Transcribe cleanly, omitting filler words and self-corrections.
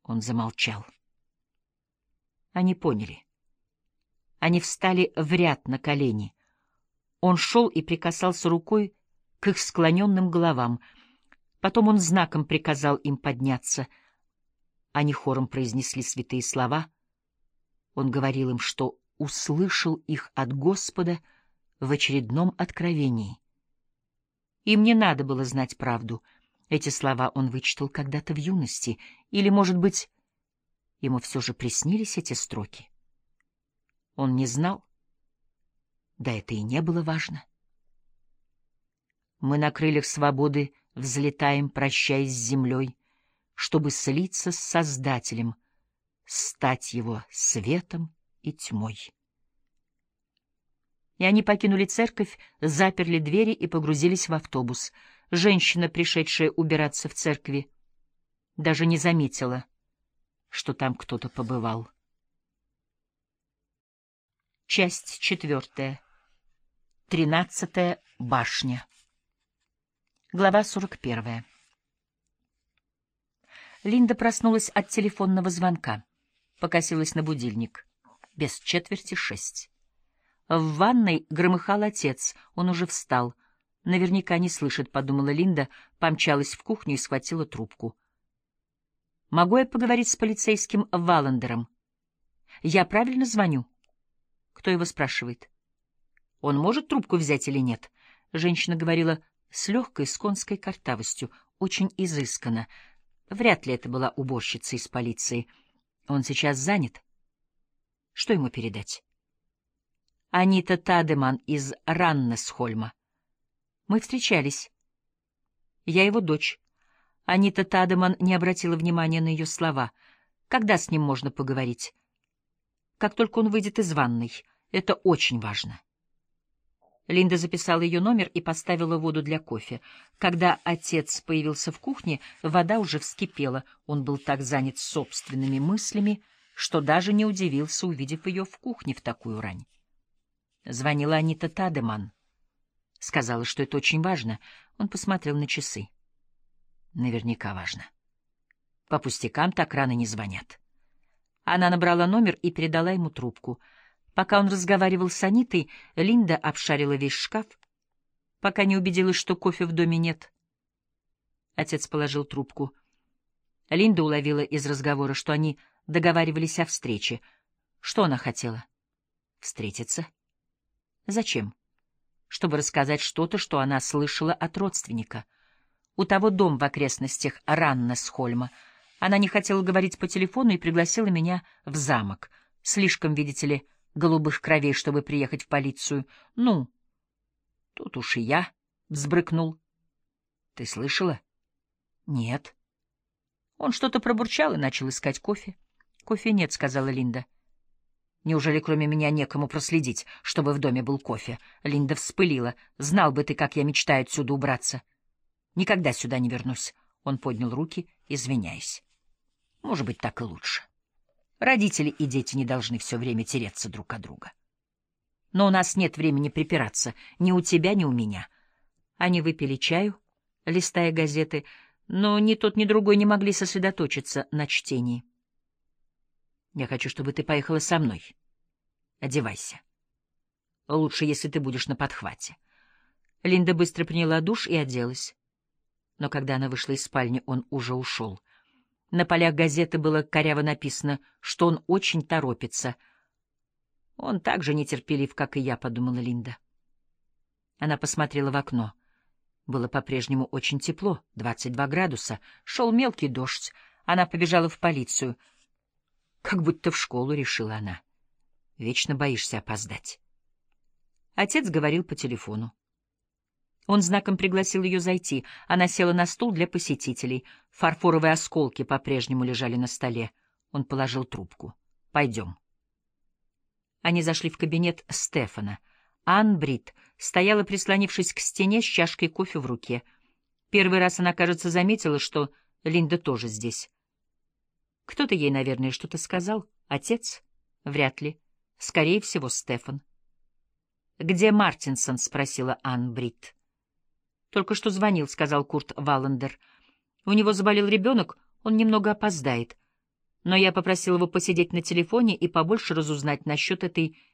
Он замолчал. Они поняли. Они встали в ряд на колени. Он шел и прикасался рукой к их склоненным головам. Потом он знаком приказал им подняться. Они хором произнесли святые слова. Он говорил им, что услышал их от Господа в очередном откровении. Им не надо было знать правду. Эти слова он вычитал когда-то в юности. Или, может быть, ему все же приснились эти строки. Он не знал. Да это и не было важно. Мы на крыльях свободы взлетаем, прощаясь с землей, чтобы слиться с Создателем, стать его светом и тьмой. И они покинули церковь, заперли двери и погрузились в автобус. Женщина, пришедшая убираться в церкви, даже не заметила, что там кто-то побывал. Часть 4. 13-я башня. Глава 41. Линда проснулась от телефонного звонка. Покосилась на будильник. Без четверти 6. В ванной громыхал отец. Он уже встал. Наверняка не слышит, подумала Линда, помчалась в кухню и схватила трубку. «Могу я поговорить с полицейским Валлендером? Я правильно звоню?» Кто его спрашивает? Он может трубку взять или нет? Женщина говорила с легкой сконской картавостью, очень изысканно. Вряд ли это была уборщица из полиции. Он сейчас занят. Что ему передать? Анита Тадеман из Раннесхольма. Мы встречались. Я его дочь. Анита Тадеман не обратила внимания на ее слова. Когда с ним можно поговорить? Как только он выйдет из ванной. Это очень важно. Линда записала ее номер и поставила воду для кофе. Когда отец появился в кухне, вода уже вскипела. Он был так занят собственными мыслями, что даже не удивился, увидев ее в кухне в такую рань. Звонила Анита Тадеман. Сказала, что это очень важно. Он посмотрел на часы. Наверняка важно. По пустякам так рано не звонят. Она набрала номер и передала ему трубку. Пока он разговаривал с Анитой, Линда обшарила весь шкаф, пока не убедилась, что кофе в доме нет. Отец положил трубку. Линда уловила из разговора, что они договаривались о встрече. Что она хотела? Встретиться. Зачем? Чтобы рассказать что-то, что она слышала от родственника. У того дом в окрестностях Раннесхольма. Она не хотела говорить по телефону и пригласила меня в замок. Слишком, видите ли, голубых кровей, чтобы приехать в полицию. Ну, тут уж и я взбрыкнул. Ты слышала? Нет. Он что-то пробурчал и начал искать кофе. Кофе нет, сказала Линда. Неужели кроме меня некому проследить, чтобы в доме был кофе? Линда вспылила. Знал бы ты, как я мечтаю отсюда убраться. Никогда сюда не вернусь. Он поднял руки, извиняясь. Может быть, так и лучше. Родители и дети не должны все время тереться друг от друга. Но у нас нет времени припираться, ни у тебя, ни у меня. Они выпили чаю, листая газеты, но ни тот, ни другой не могли сосредоточиться на чтении. Я хочу, чтобы ты поехала со мной. Одевайся. Лучше, если ты будешь на подхвате. Линда быстро приняла душ и оделась. Но когда она вышла из спальни, он уже ушел. На полях газеты было коряво написано, что он очень торопится. Он так же нетерпелив, как и я, подумала Линда. Она посмотрела в окно. Было по-прежнему очень тепло, 22 градуса. Шел мелкий дождь. Она побежала в полицию. Как будто в школу, решила она. Вечно боишься опоздать. Отец говорил по телефону. Он знаком пригласил ее зайти. Она села на стул для посетителей. Фарфоровые осколки по-прежнему лежали на столе. Он положил трубку. «Пойдем». Они зашли в кабинет Стефана. Анн Брит стояла, прислонившись к стене, с чашкой кофе в руке. Первый раз она, кажется, заметила, что Линда тоже здесь. Кто-то ей, наверное, что-то сказал. Отец? Вряд ли. Скорее всего, Стефан. «Где Мартинсон?» — спросила Анн Брит. «Только что звонил», — сказал Курт Валлендер. «У него заболел ребенок, он немного опоздает. но я попросил его посидеть на телефоне и побольше разузнать насчет этой